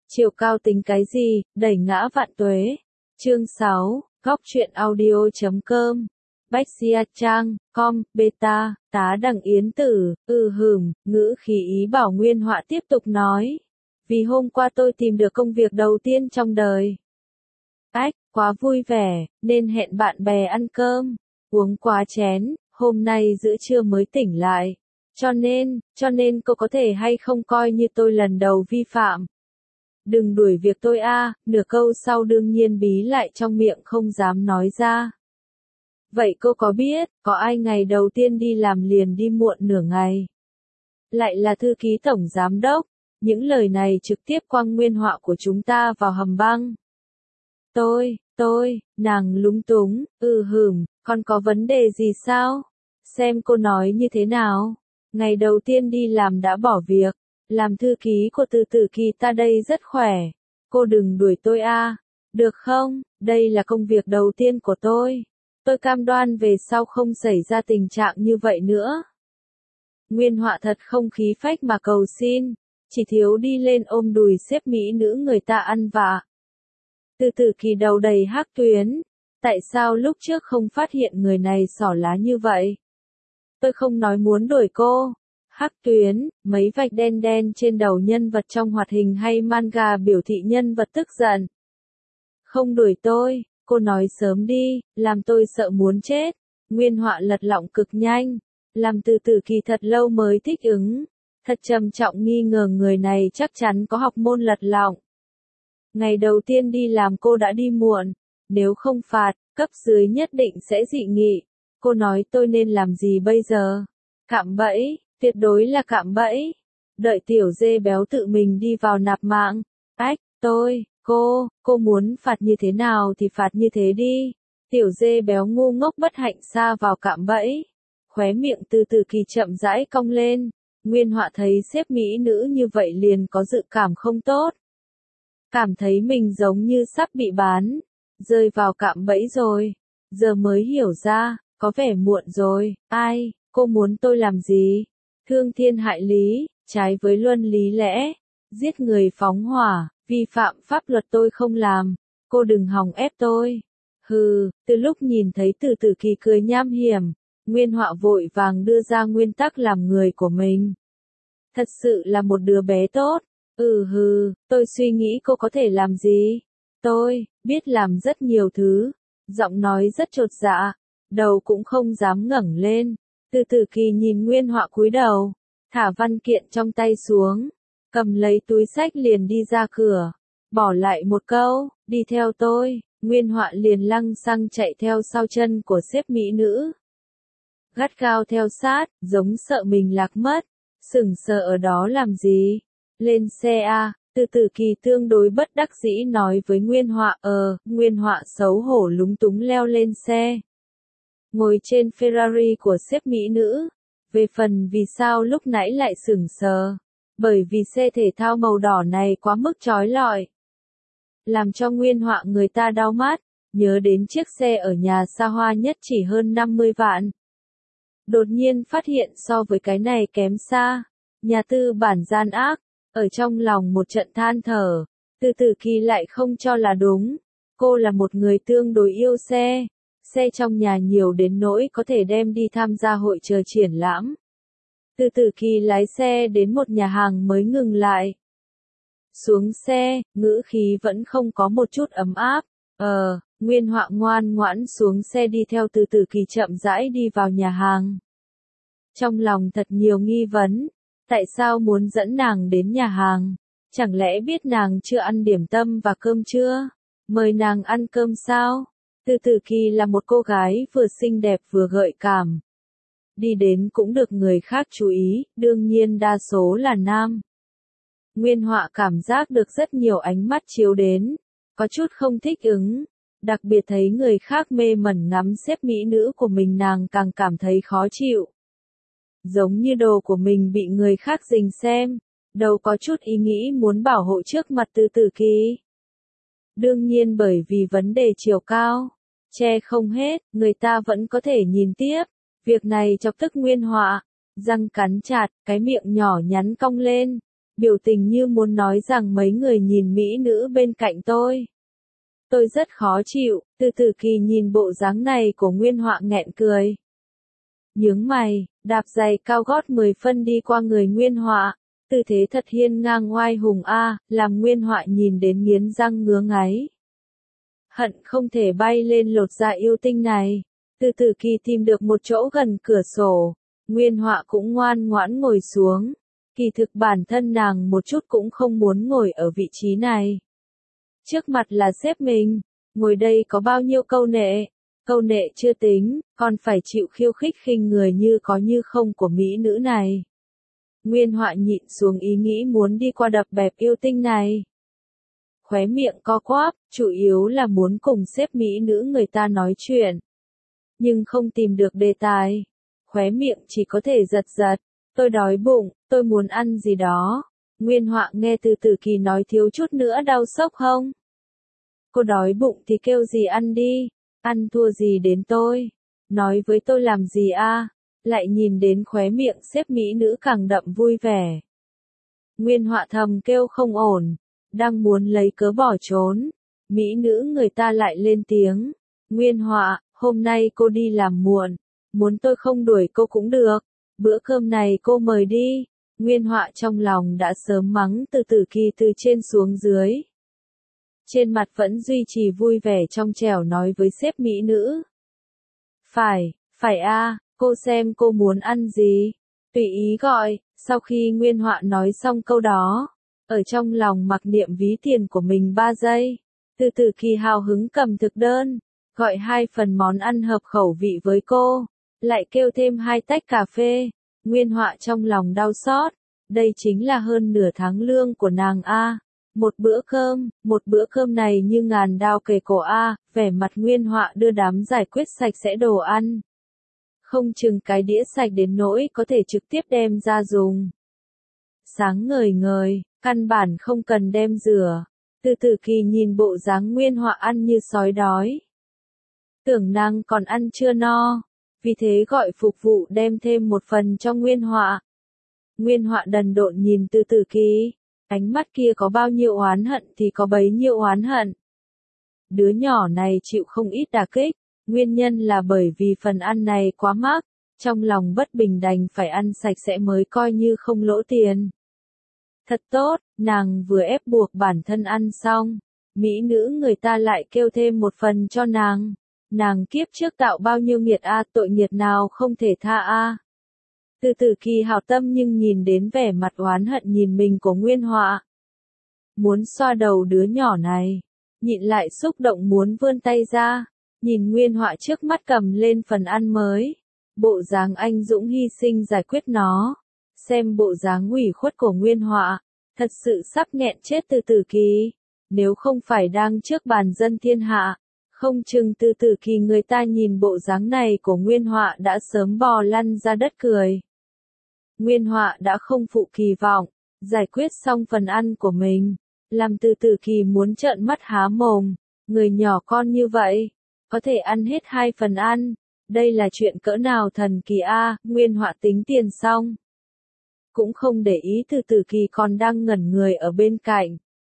Chiều cao tính cái gì, đẩy ngã vạn tuế. Chương 6, Góc truyện audio.com. Bách Trang, com, beta, tá đằng yến tử, ngữ khí ý bảo Nguyên Họa tiếp tục nói. Vì hôm qua tôi tìm được công việc đầu tiên trong đời. Quá vui vẻ, nên hẹn bạn bè ăn cơm, uống quá chén, hôm nay giữa trưa mới tỉnh lại. Cho nên cô có thể hay không coi như tôi lần đầu vi phạm. Đừng đuổi việc tôi nửa câu sau đương nhiên bí lại trong miệng không dám nói ra. Vậy cô có biết, có ai ngày đầu tiên đi làm liền đi muộn nửa ngày? Lại là thư ký tổng giám đốc, những lời này trực tiếp quăng Nguyên Họa của chúng ta vào hầm băng. Nàng lúng túng, con có vấn đề gì sao? Xem cô nói như thế nào? Ngày đầu tiên đi làm đã bỏ việc, làm thư ký của Từ Tử Kỳ ta đây rất khỏe. Cô đừng đuổi tôi được không? Đây là công việc đầu tiên của tôi. Tôi cam đoan về sau không xảy ra tình trạng như vậy nữa. Nguyên Họa thật không khí phách mà cầu xin, chỉ thiếu đi lên ôm đùi xếp mỹ nữ người ta ăn vạ. Từ Tử Kỳ đầu đầy hắc tuyến, tại sao lúc trước không phát hiện người này xỏ lá như vậy? Tôi không nói muốn đuổi cô. Hắc tuyến, mấy vạch đen đen trên đầu nhân vật trong hoạt hình hay manga biểu thị nhân vật tức giận. Không đuổi tôi, cô nói sớm đi, làm tôi sợ muốn chết. Nguyên Họa lật lọng cực nhanh, làm Từ Tử Kỳ thật lâu mới thích ứng. Thật trầm trọng nghi ngờ người này chắc chắn có học môn lật lọng. Ngày đầu tiên đi làm cô đã đi muộn, nếu không phạt, cấp dưới nhất định sẽ dị nghị. Cô nói tôi nên làm gì bây giờ? Cạm bẫy, tuyệt đối là cạm bẫy. Đợi tiểu dê béo tự mình đi vào nạp mạng. Cô muốn phạt như thế nào thì phạt như thế đi. Tiểu dê béo ngu ngốc bất hạnh sa vào cạm bẫy. Khóe miệng Từ Tử Kỳ chậm rãi cong lên. Nguyên Họa thấy xếp mỹ nữ như vậy liền có dự cảm không tốt. Cảm thấy mình giống như sắp bị bán, rơi vào cạm bẫy rồi. Giờ mới hiểu ra, có vẻ muộn rồi. Cô muốn tôi làm gì? Thương thiên hại lý, trái với luân lý lẽ, giết người phóng hỏa, vi phạm pháp luật tôi không làm. Cô đừng hòng ép tôi. Từ lúc nhìn thấy Từ Tử Kỳ cười nham hiểm, Nguyên Họa vội vàng đưa ra nguyên tắc làm người của mình. Thật sự là một đứa bé tốt. Tôi suy nghĩ cô có thể làm gì? Tôi biết làm rất nhiều thứ. Giọng nói rất chột dạ, đầu cũng không dám ngẩng lên. Từ Tử Kỳ nhìn Nguyên Họa cúi đầu, thả văn kiện trong tay xuống, cầm lấy túi xách liền đi ra cửa, bỏ lại một câu, đi theo tôi. Nguyên Họa liền lăng xăng chạy theo sau chân của xếp mỹ nữ. Gắt gao theo sát, giống sợ mình lạc mất. Sững sờ ở đó làm gì? Lên xe Từ Tử Kỳ tương đối bất đắc dĩ nói với Nguyên Họa. Nguyên Họa xấu hổ lúng túng leo lên xe. Ngồi trên Ferrari của xếp mỹ nữ. Về phần vì sao lúc nãy lại sững sờ. Bởi vì xe thể thao màu đỏ này quá mức chói lọi. Làm cho Nguyên Họa người ta đau mắt, nhớ đến chiếc xe ở nhà xa hoa nhất chỉ hơn 50 vạn. Đột nhiên phát hiện so với cái này kém xa. Nhà tư bản gian ác, ở trong lòng một trận than thở. Từ Tử Kỳ lại không cho là đúng. Cô là một người tương đối yêu xe. Xe trong nhà nhiều đến nỗi có thể đem đi tham gia hội chợ triển lãm. Từ Tử Kỳ lái xe đến một nhà hàng mới ngừng lại. Xuống xe, ngữ khí vẫn không có một chút ấm áp. Nguyên Họa ngoan ngoãn xuống xe đi theo Từ Tử Kỳ chậm rãi đi vào nhà hàng. Trong lòng thật nhiều nghi vấn. Tại sao muốn dẫn nàng đến nhà hàng? Chẳng lẽ biết nàng chưa ăn điểm tâm và cơm trưa? Mời nàng ăn cơm sao? Từ Tử Kỳ là một cô gái vừa xinh đẹp vừa gợi cảm. Đi đến cũng được người khác chú ý, đương nhiên đa số là nam. Nguyên Họa cảm giác được rất nhiều ánh mắt chiếu đến, có chút không thích ứng. Đặc biệt thấy người khác mê mẩn ngắm xếp mỹ nữ của mình nàng càng cảm thấy khó chịu. Giống như đồ của mình bị người khác rình xem, đâu có chút ý nghĩ muốn bảo hộ trước mặt Từ Tử Kỳ. Đương nhiên bởi vì vấn đề chiều cao, che không hết, người ta vẫn có thể nhìn tiếp. Việc này chọc tức Nguyên Họa, răng cắn chặt, cái miệng nhỏ nhắn cong lên. biểu tình như muốn nói rằng mấy người nhìn mỹ nữ bên cạnh tôi. Tôi rất khó chịu, Từ Từ Kỳ nhìn bộ dáng này của Nguyên Họa nghẹn cười. Nhướng mày, đạp giày cao gót 10 phân đi qua người Nguyên Họa, tư thế thật hiên ngang oai hùng làm Nguyên Họa nhìn đến nghiến răng ngứa ngáy. Hận không thể bay lên lột da yêu tinh này. Từ Từ Kỳ tìm được một chỗ gần cửa sổ, Nguyên Họa cũng ngoan ngoãn ngồi xuống. Kỳ thực bản thân nàng một chút cũng không muốn ngồi ở vị trí này. Trước mặt là sếp mình, ngồi đây có bao nhiêu câu nệ chưa tính, còn phải chịu khiêu khích khinh người như có như không của mỹ nữ này. Nguyên Họa nhịn xuống ý nghĩ muốn đi qua đập bẹp yêu tinh này. Khóe miệng co quắp, chủ yếu là muốn cùng sếp mỹ nữ người ta nói chuyện. Nhưng không tìm được đề tài. Khóe miệng chỉ có thể giật giật. Tôi đói bụng, tôi muốn ăn gì đó. Nguyên Họa nghe Từ Từ Kỳ nói thiếu chút nữa đau sốc không? Cô đói bụng thì kêu gì ăn đi. Ăn thua gì đến tôi? Nói với tôi làm gì Lại nhìn đến khóe miệng sếp mỹ nữ càng đậm vui vẻ. Nguyên Họa thầm kêu không ổn. Đang muốn lấy cớ bỏ trốn. Mỹ nữ người ta lại lên tiếng. Nguyên Họa, hôm nay cô đi làm muộn. Muốn tôi không đuổi cô cũng được. Bữa cơm này cô mời đi. Nguyên Họa trong lòng đã sớm mắng Từ Từ Kỳ từ trên xuống dưới. Trên mặt vẫn duy trì vui vẻ trong trẻo nói với sếp mỹ nữ. Phải cô xem cô muốn ăn gì. Tùy ý gọi. Sau khi Nguyên Họa nói xong câu đó, ở trong lòng mặc niệm ví tiền của mình 3 giây. Từ Từ Kỳ hào hứng cầm thực đơn, gọi 2 phần món ăn hợp khẩu vị với cô, lại kêu thêm 2 tách cà phê. Nguyên Họa trong lòng đau xót, đây chính là hơn nửa tháng lương của nàng một bữa cơm này như ngàn đao kề cổ vẻ mặt Nguyên Họa đưa đám giải quyết sạch sẽ đồ ăn. Không chừng cái đĩa sạch đến nỗi có thể trực tiếp đem ra dùng. Sáng ngời, căn bản không cần đem rửa. Từ Từ Kỳ nhìn bộ dáng Nguyên Họa ăn như sói đói. Tưởng nàng còn ăn chưa no, vì thế gọi phục vụ đem thêm một phần cho Nguyên Họa. Nguyên Họa đần độn nhìn Từ Từ Kỳ, ánh mắt kia có bao nhiêu oán hận thì có bấy nhiêu oán hận. Đứa nhỏ này chịu không ít đả kích, nguyên nhân là bởi vì phần ăn này quá mắc, trong lòng bất bình đành phải ăn sạch sẽ mới coi như không lỗ tiền. Thật tốt, nàng vừa ép buộc bản thân ăn xong, mỹ nữ người ta lại kêu thêm một phần cho nàng. Nàng kiếp trước tạo bao nhiêu nghiệt tội nghiệt nào không thể tha Từ Từ Kỳ hảo tâm nhưng nhìn đến vẻ mặt oán hận nhìn mình của Nguyên Họa. Muốn xoa đầu đứa nhỏ này, nhịn lại xúc động muốn vươn tay ra, nhìn Nguyên Họa trước mắt cầm lên phần ăn mới. Bộ dáng anh dũng hy sinh giải quyết nó. Xem bộ dáng ủy khuất của Nguyên Họa, thật sự sắp nghẹn chết Từ Từ Kỳ. Nếu không phải đang trước bàn dân thiên hạ, không chừng Từ Từ Kỳ người ta nhìn bộ dáng này của Nguyên Họa đã sớm bò lăn ra đất cười. Nguyên Họa đã không phụ kỳ vọng, giải quyết xong phần ăn của mình, làm Từ Từ Kỳ muốn trợn mắt há mồm. Người nhỏ con như vậy, có thể ăn hết 2 phần ăn. Đây là chuyện cỡ nào thần kỳ Nguyên Họa tính tiền xong, cũng không để ý Từ Từ Kỳ còn đang ngẩn người ở bên cạnh.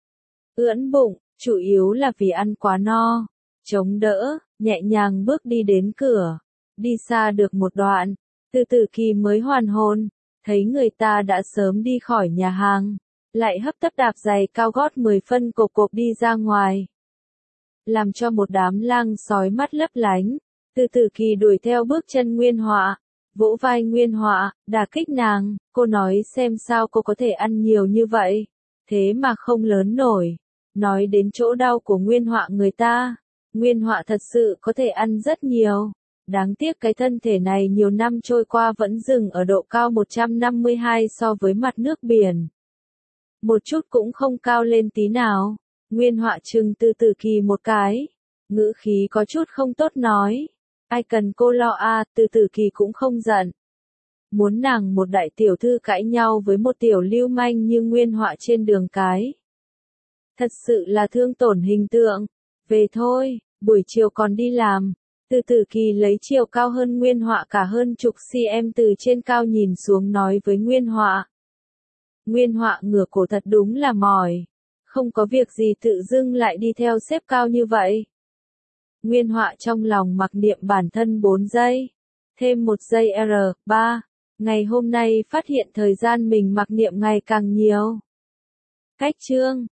Ưỡn bụng, chủ yếu là vì ăn quá no. Chống đỡ, nhẹ nhàng bước đi đến cửa. Đi xa được một đoạn, Từ Từ Kỳ mới hoàn hồn, thấy người ta đã sớm đi khỏi nhà hàng, lại hấp tấp đạp giày cao gót 10 phân cộp cộp đi ra ngoài. Làm cho một đám lang sói mắt lấp lánh, Từ Từ Kỳ đuổi theo bước chân Nguyên Họa, vỗ vai Nguyên Họa, đả kích nàng, cô nói xem sao cô có thể ăn nhiều như vậy, thế mà không lớn nổi. Nói đến chỗ đau của Nguyên Họa người ta, Nguyên Họa thật sự có thể ăn rất nhiều. Đáng tiếc cái thân thể này nhiều năm trôi qua vẫn dừng ở độ cao 152 so với mặt nước biển. Một chút cũng không cao lên tí nào. Nguyên Họa trừng Từ Từ Kỳ một cái. Ngữ khí có chút không tốt nói. Ai cần cô lo Từ Từ Kỳ cũng không giận. Muốn nàng một đại tiểu thư cãi nhau với một tiểu lưu manh như Nguyên Họa trên đường cái. Thật sự là thương tổn hình tượng. Về thôi, buổi chiều còn đi làm. Từ Từ Kỳ lấy chiều cao hơn Nguyên Họa cả hơn chục cm từ trên cao nhìn xuống nói với Nguyên Họa. Nguyên Họa ngửa cổ thật đúng là mỏi. Không có việc gì tự dưng lại đi theo sếp cao như vậy. Nguyên Họa trong lòng mặc niệm bản thân 4 giây. Thêm 1 giây R3. Ngày hôm nay phát hiện thời gian mình mặc niệm ngày càng nhiều. Cách chương